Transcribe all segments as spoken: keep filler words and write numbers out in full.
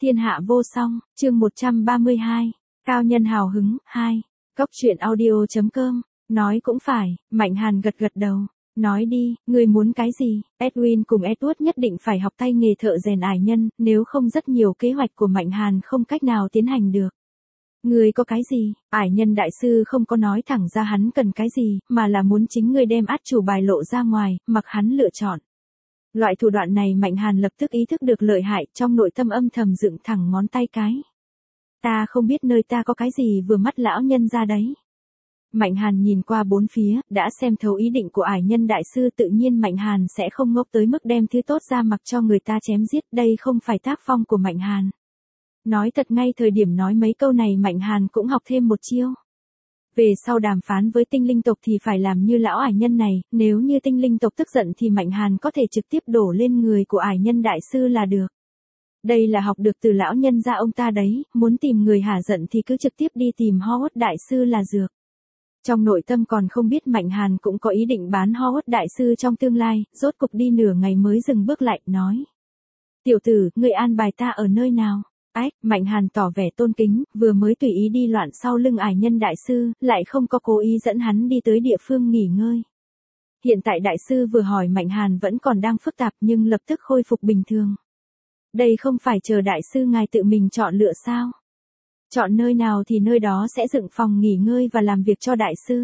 Thiên hạ vô song, chương một trăm ba mươi hai. Cao nhân hào hứng, hai. Cốc truyện audio.com. Nói cũng phải, Mạnh Hàn gật gật đầu. Nói đi, ngươi muốn cái gì? Edwin cùng Edward nhất định phải học tay nghề thợ rèn ải nhân, nếu không rất nhiều kế hoạch của Mạnh Hàn không cách nào tiến hành được. Ngươi có cái gì? Ải nhân đại sư không có nói thẳng ra hắn cần cái gì, mà là muốn chính ngươi đem át chủ bài lộ ra ngoài, mặc hắn lựa chọn. Loại thủ đoạn này Mạnh Hàn lập tức ý thức được lợi hại, trong nội tâm âm thầm dựng thẳng ngón tay cái. Ta không biết nơi ta có cái gì vừa mắt lão nhân ra đấy. Mạnh Hàn nhìn qua bốn phía, đã xem thấu ý định của ải nhân đại sư, tự nhiên Mạnh Hàn sẽ không ngốc tới mức đem thứ tốt ra mặc cho người ta chém giết, đây không phải tác phong của Mạnh Hàn. Nói thật ngay thời điểm nói mấy câu này Mạnh Hàn cũng học thêm một chiêu. Về sau đàm phán với tinh linh tộc thì phải làm như lão ải nhân này, nếu như tinh linh tộc tức giận thì Mạnh Hàn có thể trực tiếp đổ lên người của ải nhân đại sư là được. Đây là học được từ lão nhân gia ông ta đấy, muốn tìm người hả giận thì cứ trực tiếp đi tìm Howard đại sư là dược. Trong nội tâm còn không biết Mạnh Hàn cũng có ý định bán Howard đại sư trong tương lai, rốt cục đi nửa ngày mới dừng bước lại, nói. Tiểu tử, người an bài ta ở nơi nào? Ách, Mạnh Hàn tỏ vẻ tôn kính, vừa mới tùy ý đi loạn sau lưng ải nhân đại sư, lại không có cố ý dẫn hắn đi tới địa phương nghỉ ngơi. Hiện tại đại sư vừa hỏi Mạnh Hàn vẫn còn đang phức tạp nhưng lập tức khôi phục bình thường. Đây không phải chờ đại sư ngài tự mình chọn lựa sao? Chọn nơi nào thì nơi đó sẽ dựng phòng nghỉ ngơi và làm việc cho đại sư.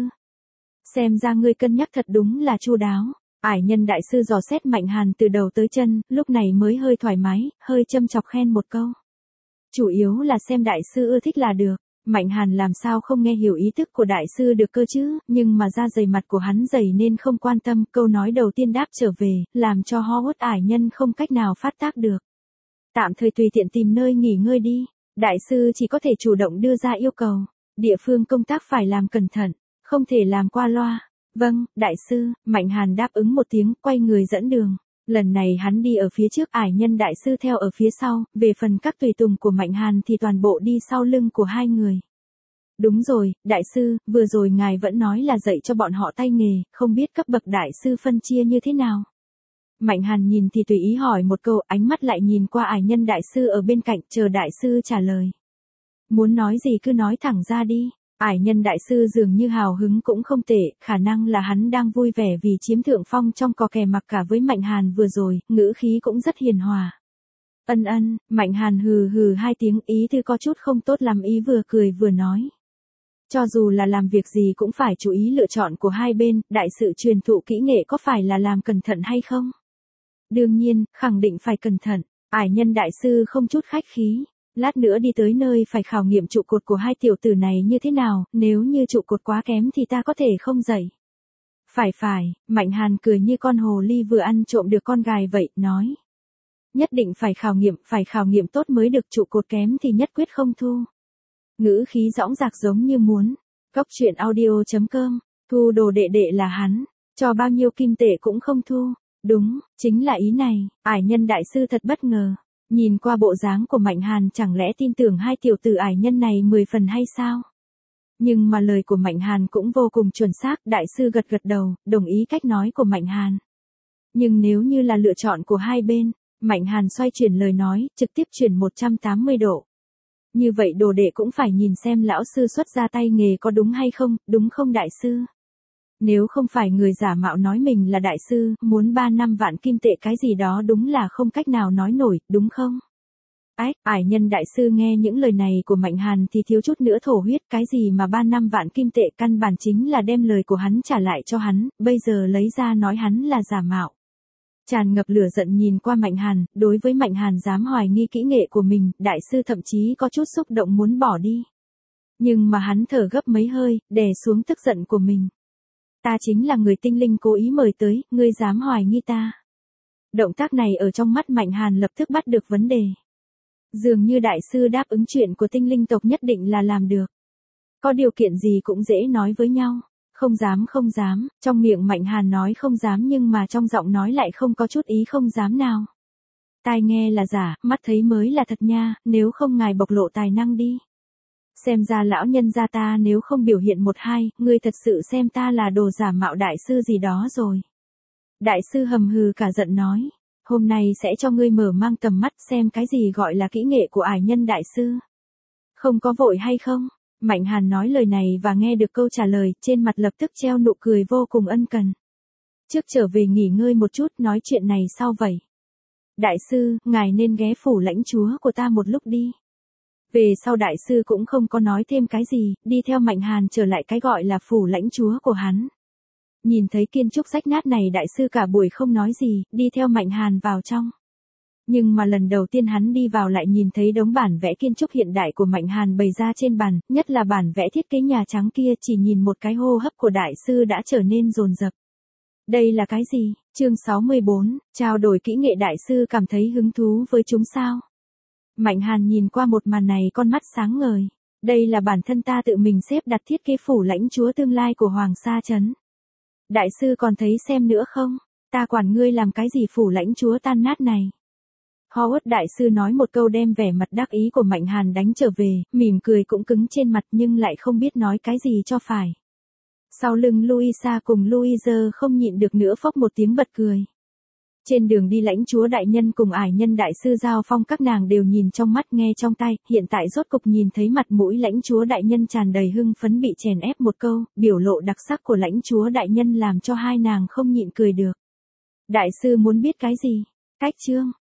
Xem ra ngươi cân nhắc thật đúng là chu đáo. Ải nhân đại sư dò xét Mạnh Hàn từ đầu tới chân, lúc này mới hơi thoải mái, hơi châm chọc khen một câu. Chủ yếu là xem đại sư ưa thích là được. Mạnh Hàn làm sao không nghe hiểu ý thức của đại sư được cơ chứ, nhưng mà da dày mặt của hắn dày nên không quan tâm, câu nói đầu tiên đáp trở về, làm cho Howard ải nhân không cách nào phát tác được. Tạm thời tùy tiện tìm nơi nghỉ ngơi đi, đại sư chỉ có thể chủ động đưa ra yêu cầu, địa phương công tác phải làm cẩn thận, không thể làm qua loa. Vâng, đại sư, Mạnh Hàn đáp ứng một tiếng, quay người dẫn đường. Lần này hắn đi ở phía trước, ải nhân đại sư theo ở phía sau, về phần các tùy tùng của Mạnh Hàn thì toàn bộ đi sau lưng của hai người. Đúng rồi, đại sư, vừa rồi ngài vẫn nói là dạy cho bọn họ tay nghề, không biết cấp bậc đại sư phân chia như thế nào. Mạnh Hàn nhìn thì tùy ý hỏi một câu, ánh mắt lại nhìn qua ải nhân đại sư ở bên cạnh, chờ đại sư trả lời. Muốn nói gì cứ nói thẳng ra đi. Ải nhân đại sư dường như hào hứng cũng không tệ, khả năng là hắn đang vui vẻ vì chiếm thượng phong trong cò kè mặc cả với Mạnh Hàn vừa rồi, ngữ khí cũng rất hiền hòa. Ân ân, Mạnh Hàn hừ hừ hai tiếng, ý thư có chút không tốt lắm, ý vừa cười vừa nói. Cho dù là làm việc gì cũng phải chú ý lựa chọn của hai bên, đại sự truyền thụ kỹ nghệ có phải là làm cẩn thận hay không? Đương nhiên, khẳng định phải cẩn thận. Ải nhân đại sư không chút khách khí. Lát nữa đi tới nơi phải khảo nghiệm trụ cột của hai tiểu tử này như thế nào, nếu như trụ cột quá kém thì ta có thể không dạy. Phải phải, Mạnh Hàn cười như con hồ ly vừa ăn trộm được con gài vậy, nói. Nhất định phải khảo nghiệm, phải khảo nghiệm tốt mới được, trụ cột kém thì nhất quyết không thu. Ngữ khí dõng dạc giống như muốn. Cốc truyện audio.com, thu đồ đệ đệ là hắn, cho bao nhiêu kim tệ cũng không thu. Đúng, chính là ý này, ải nhân đại sư thật bất ngờ. Nhìn qua bộ dáng của Mạnh Hàn chẳng lẽ tin tưởng hai tiểu tử ải nhân này mười phần hay sao? Nhưng mà lời của Mạnh Hàn cũng vô cùng chuẩn xác, đại sư gật gật đầu, đồng ý cách nói của Mạnh Hàn. Nhưng nếu như là lựa chọn của hai bên, Mạnh Hàn xoay chuyển lời nói, trực tiếp chuyển một trăm tám mươi độ. Như vậy đồ đệ cũng phải nhìn xem lão sư xuất ra tay nghề có đúng hay không, đúng không đại sư? Nếu không phải người giả mạo nói mình là đại sư, muốn ba năm vạn kim tệ cái gì đó đúng là không cách nào nói nổi, đúng không? Ách, ải nhân đại sư nghe những lời này của Mạnh Hàn thì thiếu chút nữa thổ huyết, cái gì mà ba năm vạn kim tệ, căn bản chính là đem lời của hắn trả lại cho hắn, bây giờ lấy ra nói hắn là giả mạo. Tràn ngập lửa giận nhìn qua Mạnh Hàn, đối với Mạnh Hàn dám hoài nghi kỹ nghệ của mình, đại sư thậm chí có chút xúc động muốn bỏ đi. Nhưng mà hắn thở gấp mấy hơi, đè xuống tức giận của mình. Ta chính là người tinh linh cố ý mời tới, ngươi dám hoài nghi ta. Động tác này ở trong mắt Mạnh Hàn lập tức bắt được vấn đề. Dường như đại sư đáp ứng chuyện của tinh linh tộc nhất định là làm được. Có điều kiện gì cũng dễ nói với nhau. Không dám không dám, trong miệng Mạnh Hàn nói không dám nhưng mà trong giọng nói lại không có chút ý không dám nào. Tai nghe là giả, mắt thấy mới là thật nha, nếu không ngài bộc lộ tài năng đi. Xem ra lão nhân gia ta nếu không biểu hiện một hai, ngươi thật sự xem ta là đồ giả mạo đại sư gì đó rồi. Đại sư hầm hừ cả giận nói. Hôm nay sẽ cho ngươi mở mang tầm mắt xem cái gì gọi là kỹ nghệ của ải nhân đại sư. Không có vội hay không? Mạnh Hàn nói lời này và nghe được câu trả lời, trên mặt lập tức treo nụ cười vô cùng ân cần. Trước trở về nghỉ ngơi một chút, nói chuyện này sau vậy. Đại sư, ngài nên ghé phủ lãnh chúa của ta một lúc đi. Về sau đại sư cũng không có nói thêm cái gì, đi theo Mạnh Hàn trở lại cái gọi là phủ lãnh chúa của hắn. Nhìn thấy kiến trúc rách nát này đại sư cả buổi không nói gì, đi theo Mạnh Hàn vào trong. Nhưng mà lần đầu tiên hắn đi vào lại nhìn thấy đống bản vẽ kiến trúc hiện đại của Mạnh Hàn bày ra trên bàn, nhất là bản vẽ thiết kế nhà trắng kia, chỉ nhìn một cái hô hấp của đại sư đã trở nên dồn dập. Đây là cái gì? Chương sáu mươi bốn, trao đổi kỹ nghệ đại sư cảm thấy hứng thú với chúng sao? Mạnh Hàn nhìn qua một màn này con mắt sáng ngời. Đây là bản thân ta tự mình xếp đặt thiết kế phủ lãnh chúa tương lai của Hoàng Sa Trấn. Đại sư còn thấy xem nữa không? Ta quản ngươi làm cái gì phủ lãnh chúa tan nát này? Howard đại sư nói một câu đem vẻ mặt đắc ý của Mạnh Hàn đánh trở về, mỉm cười cũng cứng trên mặt nhưng lại không biết nói cái gì cho phải. Sau lưng Louisa cùng Louise không nhịn được nữa phốc một tiếng bật cười. Trên đường đi lãnh chúa đại nhân cùng ải nhân đại sư giao phong các nàng đều nhìn trong mắt nghe trong tay, hiện tại rốt cục nhìn thấy mặt mũi lãnh chúa đại nhân tràn đầy hưng phấn bị chèn ép một câu, biểu lộ đặc sắc của lãnh chúa đại nhân làm cho hai nàng không nhịn cười được. Đại sư muốn biết cái gì? Cách chương.